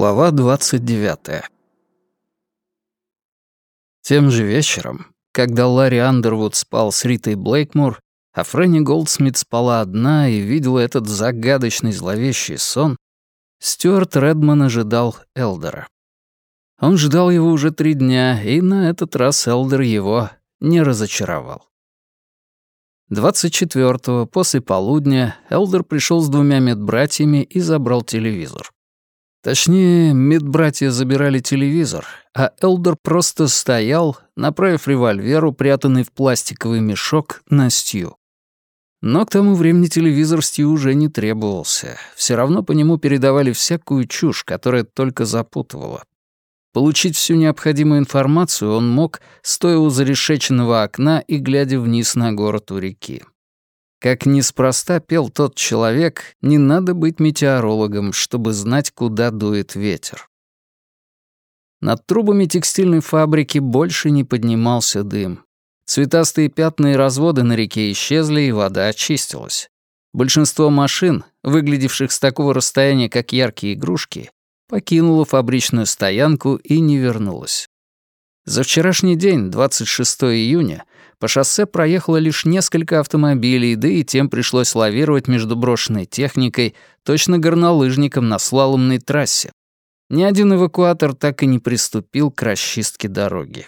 Глава 29. Тем же вечером, когда Ларри Андервуд спал с Ритой Блейкмор, а Фрэнни Голдсмит спала одна и видела этот загадочный зловещий сон, Стюарт Редман ожидал Элдера. Он ждал его уже 3 дня, и на этот раз Элдер его не разочаровал. 24-го, после полудня, Элдер пришел с 2 медбратьями и забрал телевизор. Точнее, медбратья забирали телевизор, а Элдер просто стоял, направив револьвер, упрятанный в пластиковый мешок, на Стью. Но к тому времени телевизор Стью уже не требовался. Все равно по нему передавали всякую чушь, которая только запутывала. Получить всю необходимую информацию он мог, стоя у зарешеченного окна и глядя вниз на город у реки. Как неспроста пел тот человек, не надо быть метеорологом, чтобы знать, куда дует ветер. Над трубами текстильной фабрики больше не поднимался дым. Цветастые пятна и разводы на реке исчезли, и вода очистилась. Большинство машин, выглядевших с такого расстояния, как яркие игрушки, покинуло фабричную стоянку и не вернулось. За вчерашний день, 26 июня, по шоссе проехало лишь несколько автомобилей, да и тем пришлось лавировать между брошенной техникой, точно горнолыжником на слаломной трассе. Ни один эвакуатор так и не приступил к расчистке дороги.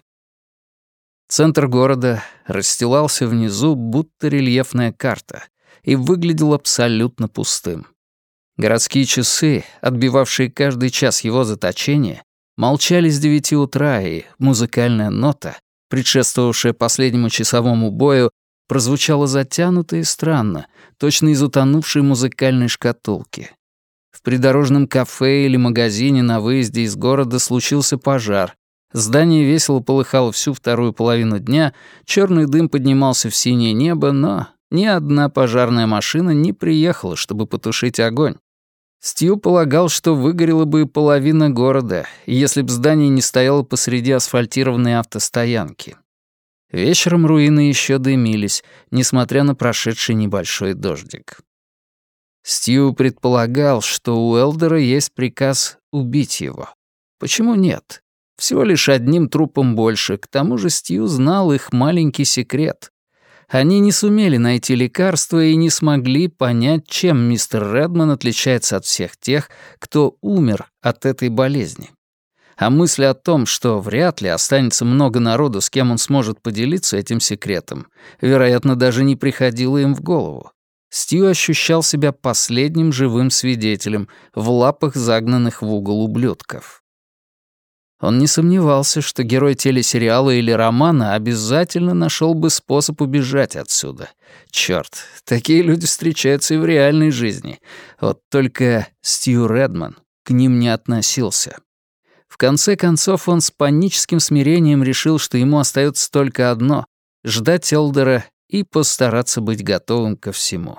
Центр города расстилался внизу, будто рельефная карта, и выглядел абсолютно пустым. Городские часы, отбивавшие каждый час его заточения, молчали с 9 утра, и музыкальная нота, предшествовавшая последнему часовому бою, прозвучала затянуто и странно, точно из утонувшей музыкальной шкатулки. В придорожном кафе или магазине на выезде из города случился пожар. Здание весело полыхало всю вторую половину дня, черный дым поднимался в синее небо, но ни одна пожарная машина не приехала, чтобы потушить огонь. Стью полагал, что выгорела бы половина города, если б здание не стояло посреди асфальтированной автостоянки. Вечером руины еще дымились, несмотря на прошедший небольшой дождик. Стью предполагал, что у Элдера есть приказ убить его. Почему нет? Всего лишь одним трупом больше, к тому же Стью знал их маленький секрет. Они не сумели найти лекарство и не смогли понять, чем мистер Редман отличается от всех тех, кто умер от этой болезни. А мысль о том, что вряд ли останется много народу, с кем он сможет поделиться этим секретом, вероятно, даже не приходила им в голову. Стью ощущал себя последним живым свидетелем в лапах загнанных в угол ублюдков. Он не сомневался, что герой телесериала или романа обязательно нашел бы способ убежать отсюда. Чёрт, такие люди встречаются и в реальной жизни. Вот только Стью Редман к ним не относился. В конце концов, он с паническим смирением решил, что ему остается только одно — ждать Элдера и постараться быть готовым ко всему.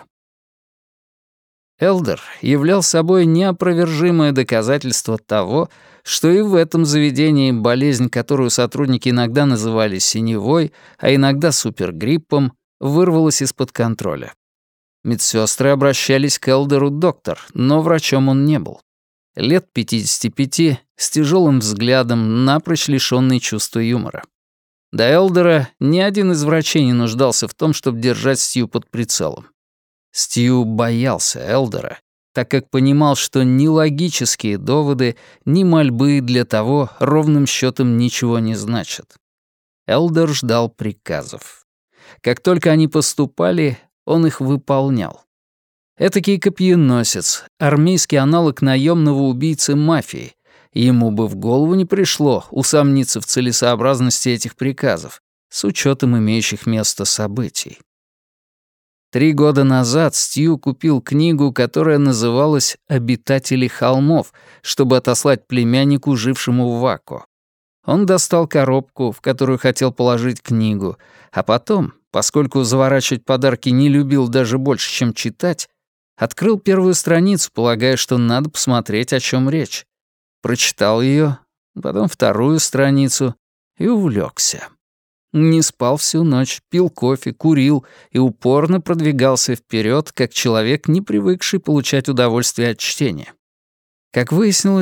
Элдер являл собой неопровержимое доказательство того, что и в этом заведении болезнь, которую сотрудники иногда называли синевой, а иногда супергриппом, вырвалась из-под контроля. Медсёстры обращались к Элдеру доктор, но врачом он не был. Лет 55, с тяжелым взглядом, напрочь лишённый чувства юмора. До Элдера ни один из врачей не нуждался в том, чтобы держать Стью под прицелом. Стью боялся Элдера, так как понимал, что ни логические доводы, ни мольбы для того ровным счетом ничего не значат. Элдер ждал приказов. Как только они поступали, он их выполнял. Этакий копьеносец, армейский аналог наемного убийцы мафии. Ему бы в голову не пришло усомниться в целесообразности этих приказов, с учетом имеющих место событий. 3 года назад Стью купил книгу, которая называлась «Обитатели холмов», чтобы отослать племяннику, жившему в Вако. Он достал коробку, в которую хотел положить книгу, а потом, поскольку заворачивать подарки не любил даже больше, чем читать, открыл первую страницу, полагая, что надо посмотреть, о чем речь. Прочитал ее, потом вторую страницу и увлекся. Не спал всю ночь, пил кофе, курил и упорно продвигался вперед, как человек, не привыкший получать удовольствие от чтения. Как выяснилось,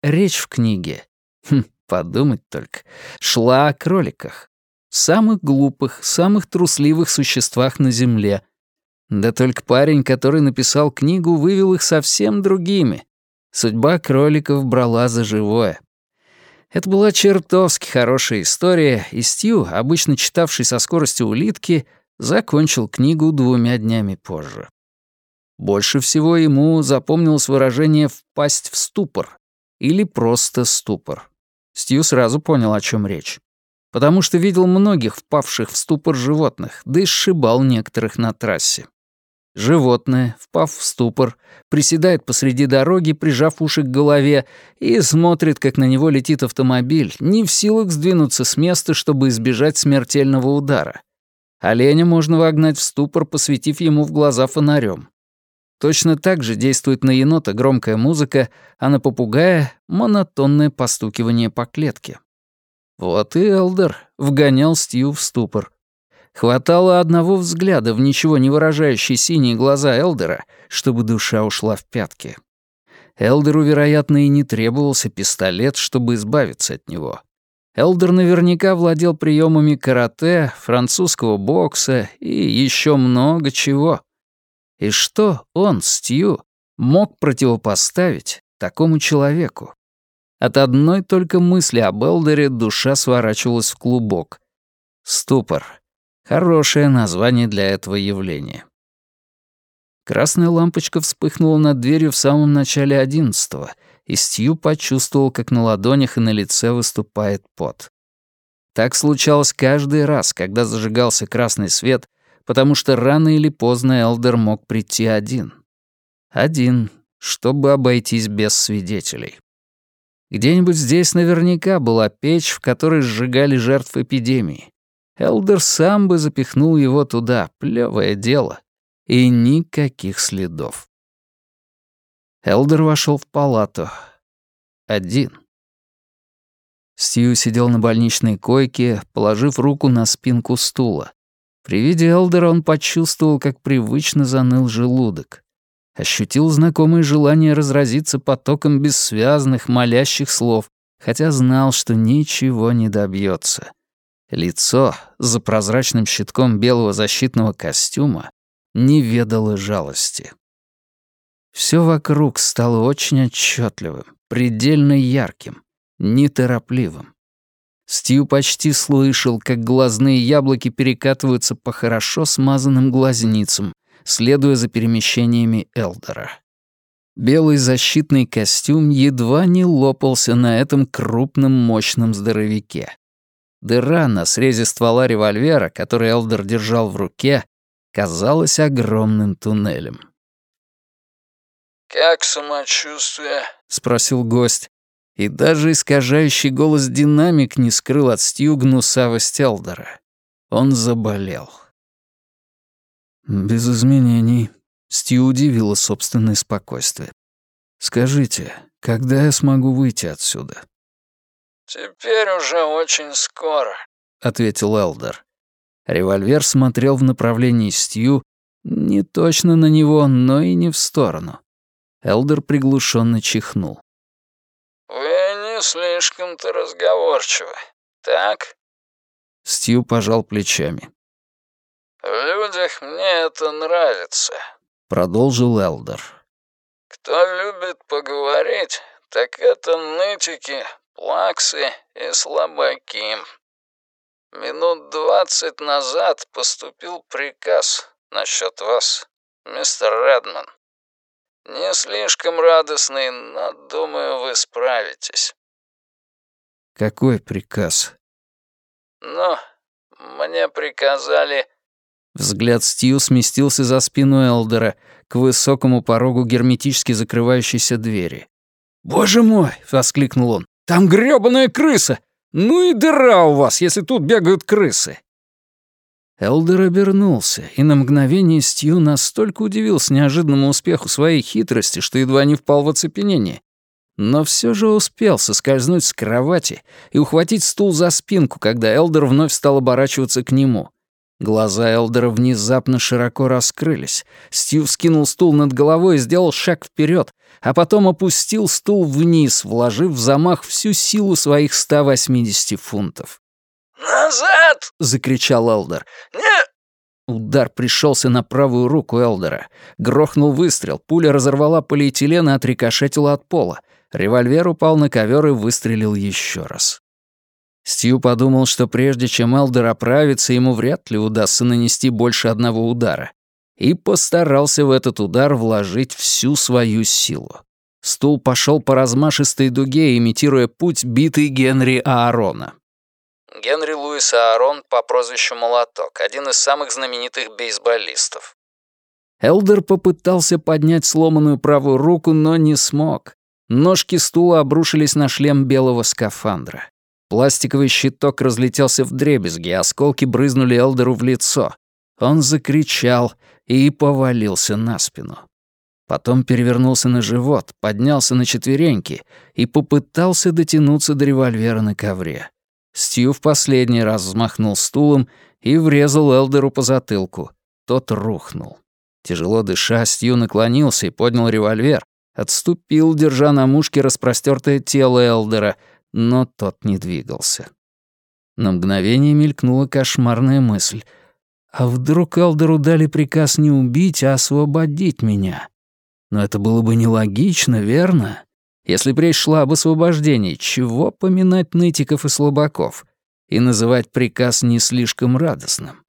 речь в книге, подумать только, шла о кроликах. Самых глупых, самых трусливых существах на Земле. Да только парень, который написал книгу, вывел их совсем другими. Судьба кроликов брала за живое. Это была чертовски хорошая история, и Стью, обычно читавший со скоростью улитки, закончил книгу 2 днями позже. Больше всего ему запомнилось выражение «впасть в ступор» или просто «ступор». Стью сразу понял, о чем речь. Потому что видел многих впавших в ступор животных, да и сшибал некоторых на трассе. Животное, впав в ступор, приседает посреди дороги, прижав уши к голове, и смотрит, как на него летит автомобиль, не в силах сдвинуться с места, чтобы избежать смертельного удара. Оленя можно вогнать в ступор, посветив ему в глаза фонарем. Точно так же действует на енота громкая музыка, а на попугая — монотонное постукивание по клетке. Вот и Элдер вгонял Стью в ступор. Хватало одного взгляда в ничего не выражающие синие глаза Элдера, чтобы душа ушла в пятки. Элдеру, вероятно, и не требовался пистолет, чтобы избавиться от него. Элдер наверняка владел приемами карате, французского бокса и еще много чего. И что он, Стью, мог противопоставить такому человеку? От одной только мысли об Элдере душа сворачивалась в клубок. Ступор. Хорошее название для этого явления. Красная лампочка вспыхнула над дверью в самом начале 11-го, и Стью почувствовал, как на ладонях и на лице выступает пот. Так случалось каждый раз, когда зажигался красный свет, потому что рано или поздно Элдер мог прийти один. Один, чтобы обойтись без свидетелей. Где-нибудь здесь наверняка была печь, в которой сжигали жертв эпидемии. Элдер сам бы запихнул его туда, плевое дело. И никаких следов. Элдер вошел в палату. Один. Стью сидел на больничной койке, положив руку на спинку стула. При виде Элдера он почувствовал, как привычно заныл желудок. Ощутил знакомое желание разразиться потоком бессвязных, молящих слов, хотя знал, что ничего не добьется. Лицо за прозрачным щитком белого защитного костюма не ведало жалости. Все вокруг стало очень отчетливым, предельно ярким, неторопливым. Стью почти слышал, как глазные яблоки перекатываются по хорошо смазанным глазницам, следуя за перемещениями Элдера. Белый защитный костюм едва не лопался на этом крупном мощном здоровяке. Дыра на срезе ствола револьвера, который Элдер держал в руке, казалась огромным туннелем. «Как самочувствие?» — спросил гость. И даже искажающий голос динамик не скрыл от Стью гнусавость Элдера. Он заболел. «Без изменений». Стью удивило собственное спокойствие. «Скажите, когда я смогу выйти отсюда?» «Теперь уже очень скоро», — ответил Элдер. Револьвер смотрел в направлении Стью, не точно на него, но и не в сторону. Элдер приглушенно чихнул. «Вы не слишком-то разговорчивы, так?» Стью пожал плечами. «В людях мне это нравится», — продолжил Элдер. «Кто любит поговорить, так это нытики, плаксы и слабаки. Минут 20 назад поступил приказ насчет вас, мистер Редман. Не слишком радостный, но, думаю, вы справитесь». «Какой приказ?» «Ну, мне приказали...» Взгляд Стью сместился за спину Элдера к высокому порогу герметически закрывающейся двери. «Боже мой!» — воскликнул он. «Там грёбаная крыса! Ну и дыра у вас, если тут бегают крысы!» Элдер обернулся, и на мгновение Стью настолько удивился неожиданному успеху своей хитрости, что едва не впал в оцепенение. Но все же успел соскользнуть с кровати и ухватить стул за спинку, когда Элдер вновь стал оборачиваться к нему. Глаза Элдера внезапно широко раскрылись. Стью вскинул стул над головой и сделал шаг вперед, а потом опустил стул вниз, вложив в замах всю силу своих 180 фунтов. «Назад!» — закричал Элдер. «Не!» Удар пришелся на правую руку Элдера. Грохнул выстрел, пуля разорвала полиэтилен и отрикошетила от пола. Револьвер упал на ковер и выстрелил еще раз. Стью подумал, что прежде чем Элдер оправится, ему вряд ли удастся нанести больше одного удара. И постарался в этот удар вложить всю свою силу. Стул пошел по размашистой дуге, имитируя путь битой Генри Аарона. Генри Луис Аарон по прозвищу Молоток, один из самых знаменитых бейсболистов. Элдер попытался поднять сломанную правую руку, но не смог. Ножки стула обрушились на шлем белого скафандра. Пластиковый щиток разлетелся вдребезги, осколки брызнули Элдеру в лицо. Он закричал и повалился на спину. Потом перевернулся на живот, поднялся на четвереньки и попытался дотянуться до револьвера на ковре. Стью в последний раз взмахнул стулом и врезал Элдеру по затылку. Тот рухнул. Тяжело дыша, Стью наклонился и поднял револьвер, отступил, держа на мушке распростёртое тело Элдера, но тот не двигался. На мгновение мелькнула кошмарная мысль. А вдруг Элдеру дали приказ не убить, а освободить меня? Но это было бы нелогично, верно? Если речь шла об освобождении, чего поминать нытиков и слабаков и называть приказ не слишком радостным?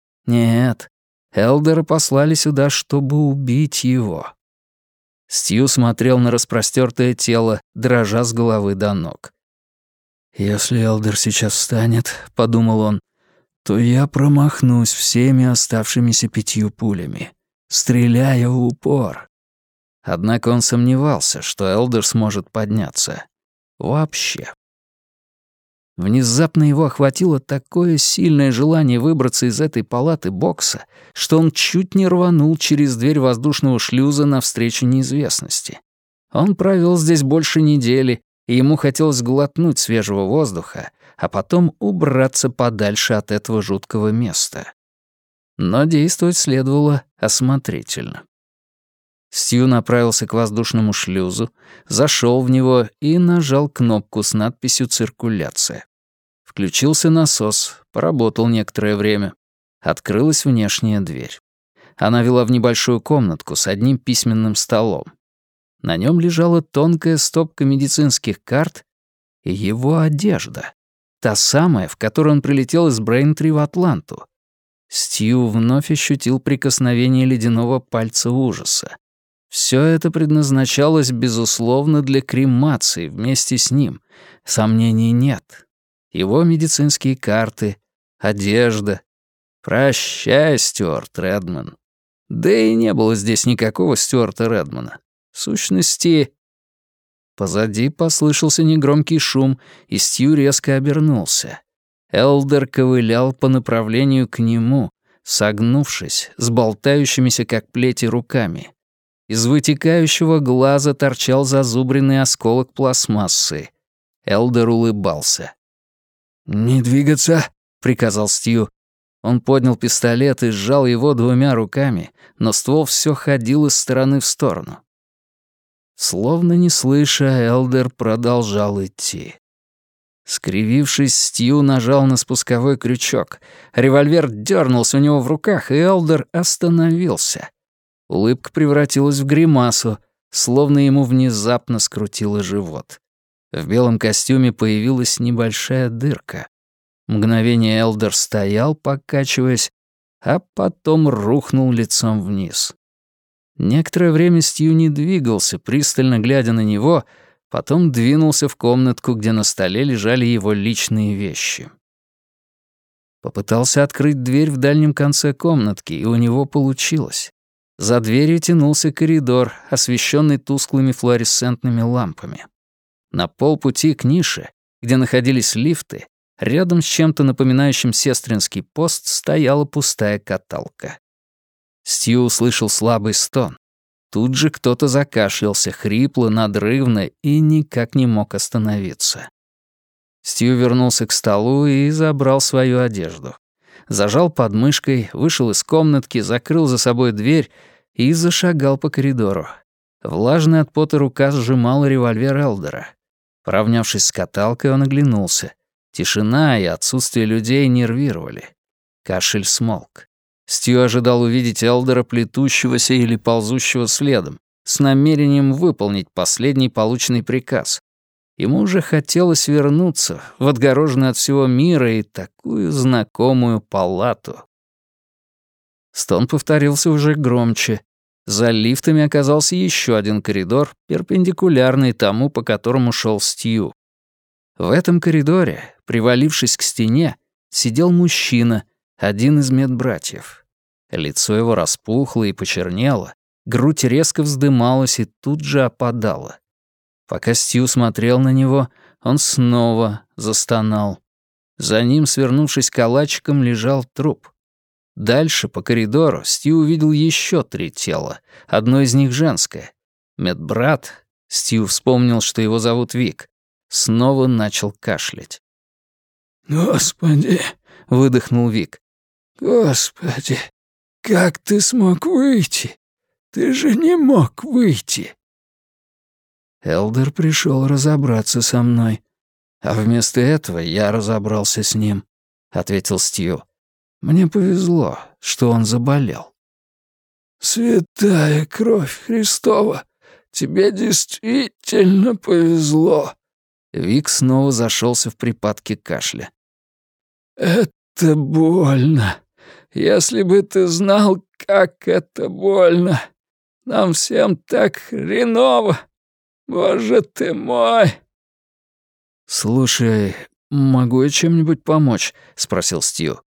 Нет, Элдера послали сюда, чтобы убить его. Стью смотрел на распростёртое тело, дрожа с головы до ног. «Если Элдер сейчас встанет, — подумал он, — то я промахнусь всеми оставшимися 5 пулями, стреляя в упор». Однако он сомневался, что Элдер сможет подняться. Вообще. Внезапно его охватило такое сильное желание выбраться из этой палаты бокса, что он чуть не рванул через дверь воздушного шлюза навстречу неизвестности. Он провел здесь больше недели, и ему хотелось глотнуть свежего воздуха, а потом убраться подальше от этого жуткого места. Но действовать следовало осмотрительно. Стью направился к воздушному шлюзу, зашел в него и нажал кнопку с надписью «Циркуляция». Включился насос, поработал некоторое время. Открылась внешняя дверь. Она вела в небольшую комнатку с одним письменным столом. На нем лежала тонкая стопка медицинских карт и его одежда. Та самая, в которой он прилетел из Брейнтри в Атланту. Стью вновь ощутил прикосновение ледяного пальца ужаса. Все это предназначалось, безусловно, для кремации вместе с ним. Сомнений нет. Его медицинские карты, одежда. Прощай, Стюарт Редман. Да и не было здесь никакого Стюарта Редмана. В сущности... Позади послышался негромкий шум, и Стью резко обернулся. Элдер ковылял по направлению к нему, согнувшись, с болтающимися как плети руками. Из вытекающего глаза торчал зазубренный осколок пластмассы. Элдер улыбался. «Не двигаться», — приказал Стью. Он поднял пистолет и сжал его 2 руками, но ствол все ходил из стороны в сторону. Словно не слыша, Элдер продолжал идти. Скривившись, Стью нажал на спусковой крючок. Револьвер дернулся у него в руках, и Элдер остановился. Улыбка превратилась в гримасу, словно ему внезапно скрутило живот. В белом костюме появилась небольшая дырка. Мгновение Элдер стоял, покачиваясь, а потом рухнул лицом вниз. Некоторое время Стью не двигался, пристально глядя на него, потом двинулся в комнатку, где на столе лежали его личные вещи. Попытался открыть дверь в дальнем конце комнатки, и у него получилось. За дверью тянулся коридор, освещенный тусклыми флуоресцентными лампами. На полпути к нише, где находились лифты, рядом с чем-то напоминающим сестринский пост стояла пустая каталка. Стью услышал слабый стон. Тут же кто-то закашлялся, хрипло, надрывно, и никак не мог остановиться. Стью вернулся к столу и забрал свою одежду. зажал под мышкой, вышел из комнатки, закрыл за собой дверь и зашагал по коридору. Влажная от пота рука сжимала револьвер Элдера. Поравнявшись с каталкой, он оглянулся. Тишина и отсутствие людей нервировали. Кашель смолк. Стью ожидал увидеть Элдера, плетущегося или ползущего следом, с намерением выполнить последний полученный приказ. Ему уже хотелось вернуться в отгороженную от всего мира и такую знакомую палату. Стон повторился уже громче. За лифтами оказался еще один коридор, перпендикулярный тому, по которому шел Стью. В этом коридоре, привалившись к стене, сидел мужчина, один из медбратьев. Лицо его распухло и почернело, грудь резко вздымалась и тут же опадала. Пока Стью смотрел на него, он снова застонал. За ним, свернувшись калачиком, лежал труп. Дальше, по коридору, Стью увидел еще 3 тела, одно из них женское. Медбрат, Стью вспомнил, что его зовут Вик, снова начал кашлять. «Господи!» — выдохнул Вик. «Господи, как ты смог выйти? Ты же не мог выйти!» Элдер пришел разобраться со мной, а вместо этого я разобрался с ним, — ответил Стью. Мне повезло, что он заболел. «Святая кровь Христова, тебе действительно повезло!» Вик снова зашелся в припадке кашля. «Это больно. Если бы ты знал, как это больно. Нам всем так хреново. Боже ты мой!» «Слушай, могу я чем-нибудь помочь?» — спросил Стью.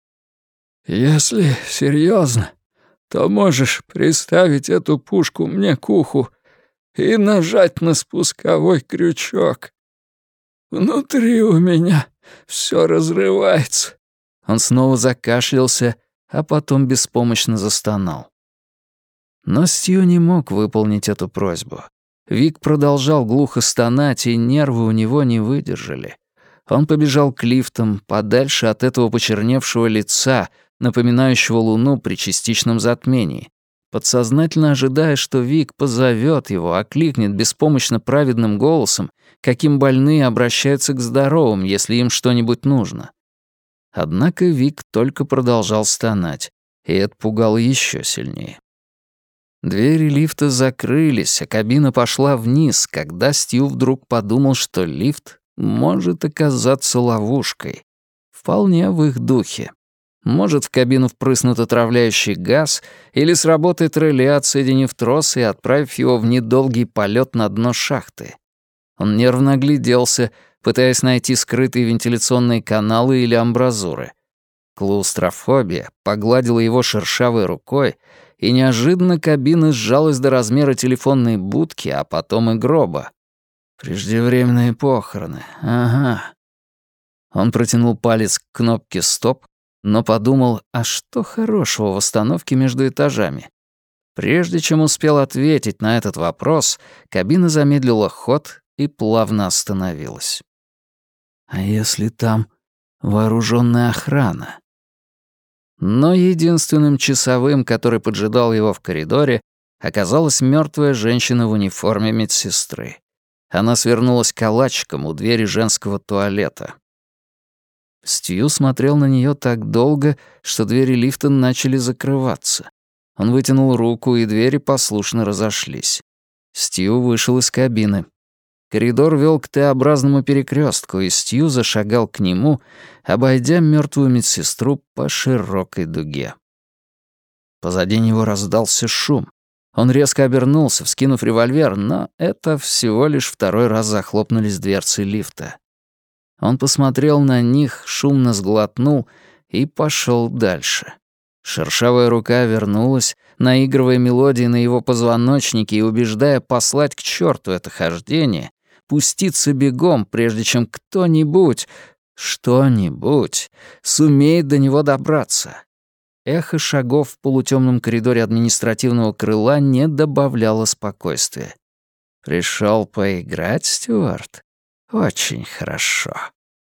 «Если серьезно, то можешь приставить эту пушку мне к уху и нажать на спусковой крючок. Внутри у меня все разрывается». Он снова закашлялся, а потом беспомощно застонал. Но Стью не мог выполнить эту просьбу. Вик продолжал глухо стонать, и нервы у него не выдержали. Он побежал к лифтам, подальше от этого почерневшего лица, напоминающего луну при частичном затмении, подсознательно ожидая, что Вик позовет его, окликнет беспомощно праведным голосом, каким больные обращаются к здоровым, если им что-нибудь нужно. Однако Вик только продолжал стонать, и это пугало еще сильнее. Двери лифта закрылись, а кабина пошла вниз, когда Стью вдруг подумал, что лифт может оказаться ловушкой. Вполне в их духе. Может, в кабину впрыснут отравляющий газ, или сработает реле, отсоединив трос и отправив его в недолгий полет на дно шахты. Он нервно огляделся, пытаясь найти скрытые вентиляционные каналы или амбразуры. Клаустрофобия погладила его шершавой рукой, и неожиданно кабина сжалась до размера телефонной будки, а потом и гроба. Преждевременные похороны, ага. Он протянул палец к кнопке «Стоп», но подумал, а что хорошего в остановке между этажами? Прежде чем успел ответить на этот вопрос, кабина замедлила ход и плавно остановилась. А если там вооруженная охрана? Но единственным часовым, который поджидал его в коридоре, оказалась мертвая женщина в униформе медсестры. Она свернулась калачиком у двери женского туалета. Стью смотрел на нее так долго, что двери лифта начали закрываться. Он вытянул руку, и двери послушно разошлись. Стью вышел из кабины. Коридор вел к Т-образному перекрестку, и Стью зашагал к нему, обойдя мертвую медсестру по широкой дуге. Позади него раздался шум. Он резко обернулся, вскинув револьвер, но это всего лишь второй раз захлопнулись дверцы лифта. Он посмотрел на них, шумно сглотнул и пошел дальше. Шершавая рука вернулась, наигрывая мелодии на его позвоночнике и убеждая послать к черту это хождение, пуститься бегом, прежде чем кто-нибудь, что-нибудь, сумеет до него добраться. Эхо шагов в полутемном коридоре административного крыла не добавляло спокойствия. «Пришел поиграть, Стюарт? Очень хорошо».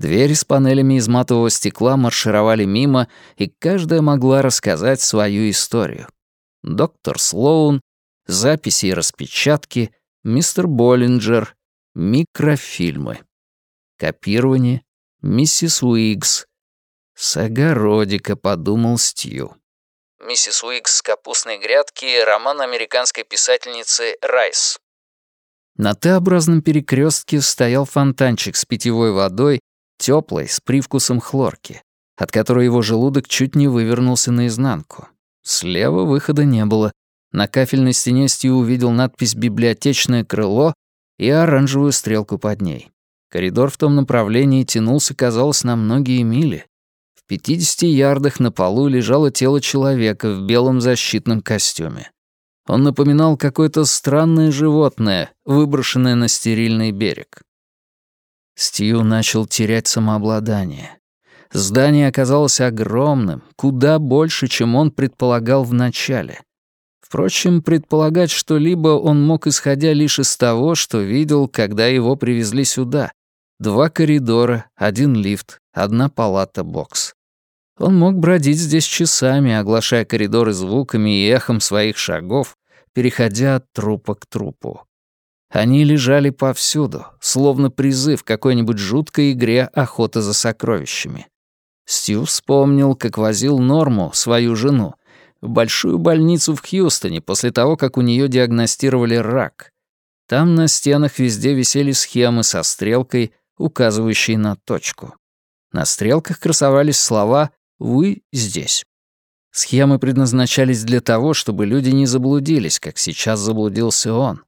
Двери с панелями из матового стекла маршировали мимо, и каждая могла рассказать свою историю. Доктор Слоун, записи и распечатки, мистер Боллинджер, микрофильмы. Копирование, миссис Уиггс. С огородика, подумал Стью. Миссис Уиггс с капустной грядки, роман американской писательницы Райс. На Т-образном перекрестке стоял фонтанчик с питьевой водой, теплой, с привкусом хлорки, от которой его желудок чуть не вывернулся наизнанку. Слева выхода не было. На кафельной стене Стью увидел надпись «Библиотечное крыло» и оранжевую стрелку под ней. Коридор в том направлении тянулся, казалось, на многие мили. В 50 ярдах на полу лежало тело человека в белом защитном костюме. Он напоминал какое-то странное животное, выброшенное на стерильный берег. Стью начал терять самообладание. Здание оказалось огромным, куда больше, чем он предполагал вначале. Впрочем, предполагать что-либо он мог, исходя лишь из того, что видел, когда его привезли сюда. 2 коридора, 1 лифт, 1 палата-бокс. Он мог бродить здесь часами, оглашая коридоры звуками и эхом своих шагов, переходя от трупа к трупу. Они лежали повсюду, словно призыв к какой-нибудь жуткой игре «Охота за сокровищами». Стью вспомнил, как возил Норму, свою жену, в большую больницу в Хьюстоне после того, как у нее диагностировали рак. Там на стенах везде висели схемы со стрелкой, указывающей на точку. На стрелках красовались слова «Вы здесь». Схемы предназначались для того, чтобы люди не заблудились, как сейчас заблудился он.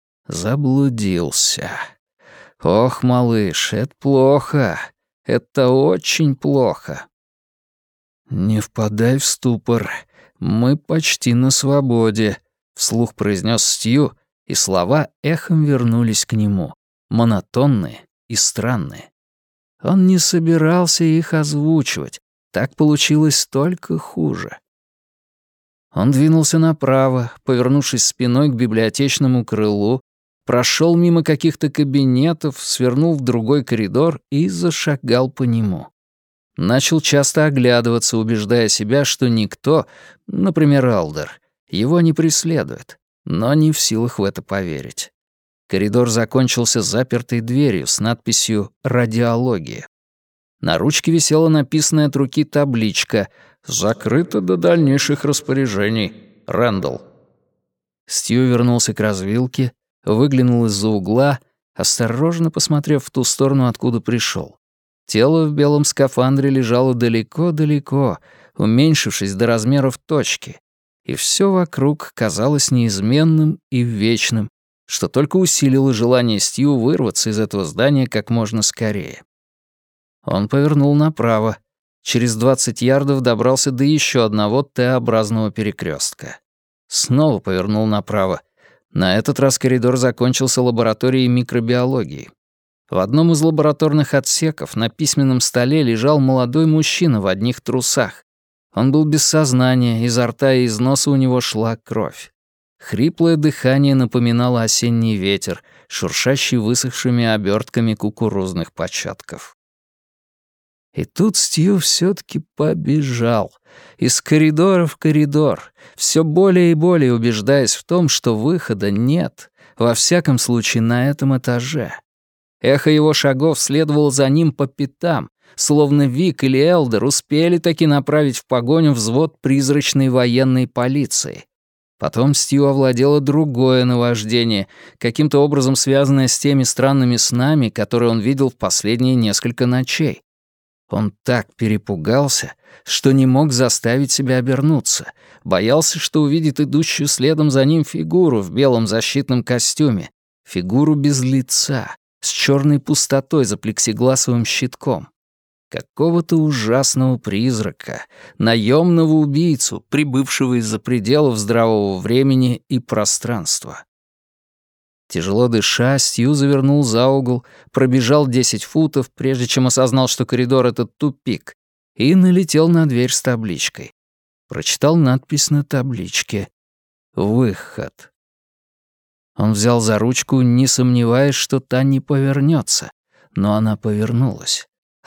Заблудился. Ох, малыш, это плохо. Это очень плохо. «Не впадай в ступор. Мы почти на свободе», — вслух произнес Стью, и слова эхом вернулись к нему, монотонные и странные. Он не собирался их озвучивать, так получилось только хуже. Он двинулся направо, повернувшись спиной к библиотечному крылу, прошел мимо каких-то кабинетов, свернул в другой коридор и зашагал по нему. Начал часто оглядываться, убеждая себя, что никто, например, Элдер, его не преследует, но не в силах в это поверить. Коридор закончился запертой дверью с надписью «Радиология». На ручке висела написанная от руки табличка «Закрыто до дальнейших распоряжений. Рэндалл». Стью вернулся к развилке, выглянул из-за угла, осторожно посмотрев в ту сторону, откуда пришел. Тело в белом скафандре лежало далеко-далеко, уменьшившись до размеров точки, и все вокруг казалось неизменным и вечным, что только усилило желание Стью вырваться из этого здания как можно скорее. Он повернул направо. Через 20 ярдов добрался до еще одного Т-образного перекрестка. Снова повернул направо. На этот раз коридор закончился лабораторией микробиологии. В одном из лабораторных отсеков на письменном столе лежал молодой мужчина в одних трусах. Он был без сознания, изо рта и из носа у него шла кровь. Хриплое дыхание напоминало осенний ветер, шуршащий высохшими обертками кукурузных початков. И тут Стью все-таки побежал. Из коридора в коридор, все более и более убеждаясь в том, что выхода нет, во всяком случае на этом этаже. Эхо его шагов следовало за ним по пятам, словно Вик или Элдер успели таки направить в погоню взвод призрачной военной полиции. Потом Стью овладело другое наваждение, каким-то образом связанное с теми странными снами, которые он видел в последние несколько ночей. Он так перепугался, что не мог заставить себя обернуться, боялся, что увидит идущую следом за ним фигуру в белом защитном костюме, фигуру без лица, с черной пустотой за плексигласовым щитком. Какого-то ужасного призрака, наемного убийцу, прибывшего из-за пределов здравого времени и пространства. Тяжело дыша, Стью завернул за угол, пробежал 10 футов, прежде чем осознал, что коридор — это тупик, и налетел на дверь с табличкой. Прочитал надпись на табличке «Выход». Он взял за ручку, не сомневаясь, что та не повернется, но она повернулась.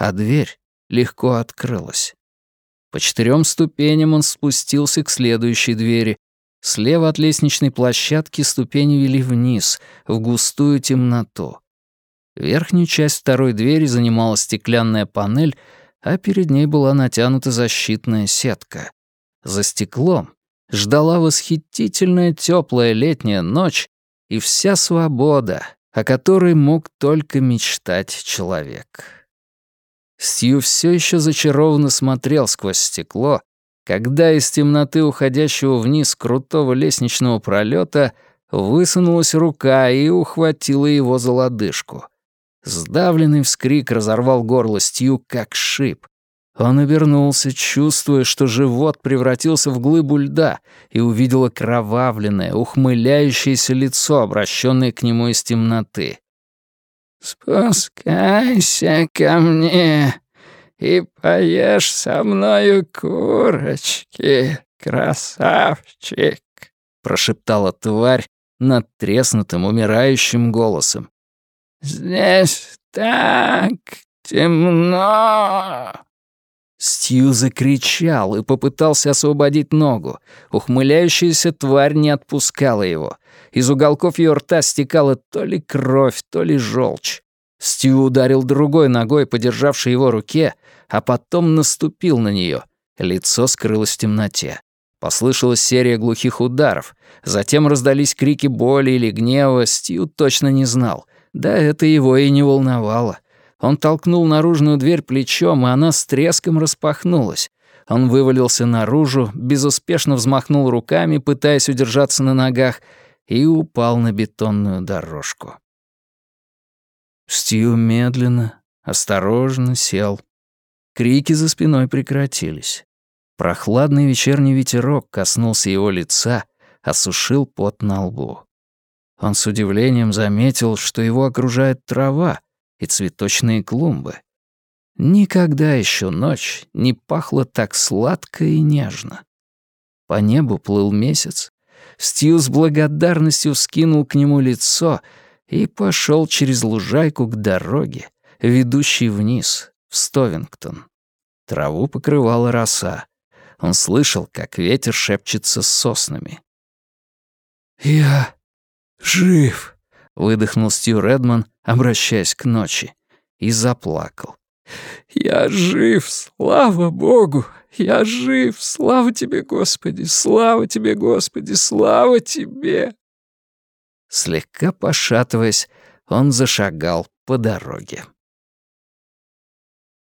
а дверь легко открылась. По 4 ступеням он спустился к следующей двери. Слева от лестничной площадки ступени вели вниз, в густую темноту. Верхнюю часть второй двери занимала стеклянная панель, а перед ней была натянута защитная сетка. За стеклом ждала восхитительная теплая летняя ночь и вся свобода, о которой мог только мечтать человек. Стью все еще зачарованно смотрел сквозь стекло, когда из темноты уходящего вниз крутого лестничного пролета высунулась рука и ухватила его за лодыжку. Сдавленный вскрик разорвал горло Стью, как шип. Он обернулся, чувствуя, что живот превратился в глыбу льда, и увидел окровавленное, ухмыляющееся лицо, обращенное к нему из темноты. «Спускайся ко мне и поешь со мною курочки, красавчик», — прошептала тварь надтреснутым, умирающим голосом. «Здесь так темно». Стью закричал и попытался освободить ногу. Ухмыляющаяся тварь не отпускала его. Из уголков ее рта стекала то ли кровь, то ли желчь. Стью ударил другой ногой, подержавшей его руке, а потом наступил на нее. Лицо скрылось в темноте. Послышалась серия глухих ударов. Затем раздались крики боли или гнева. Стью точно не знал. Да это его и не волновало. Он толкнул наружную дверь плечом, и она с треском распахнулась. Он вывалился наружу, безуспешно взмахнул руками, пытаясь удержаться на ногах, и упал на бетонную дорожку. Стью медленно, осторожно сел. Крики за спиной прекратились. Прохладный вечерний ветерок коснулся его лица, осушил пот на лбу. Он с удивлением заметил, что его окружает трава и цветочные клумбы. Никогда еще ночь не пахла так сладко и нежно. По небу плыл месяц. Стью с благодарностью вскинул к нему лицо и пошел через лужайку к дороге, ведущей вниз, в Стовингтон. Траву покрывала роса. Он слышал, как ветер шепчется с соснами. «Я жив», — выдохнул Стью Редман, обращаясь к ночи, и заплакал. «Я жив, слава Богу! Я жив! Слава тебе, Господи! Слава тебе, Господи! Слава тебе!» Слегка пошатываясь, он зашагал по дороге.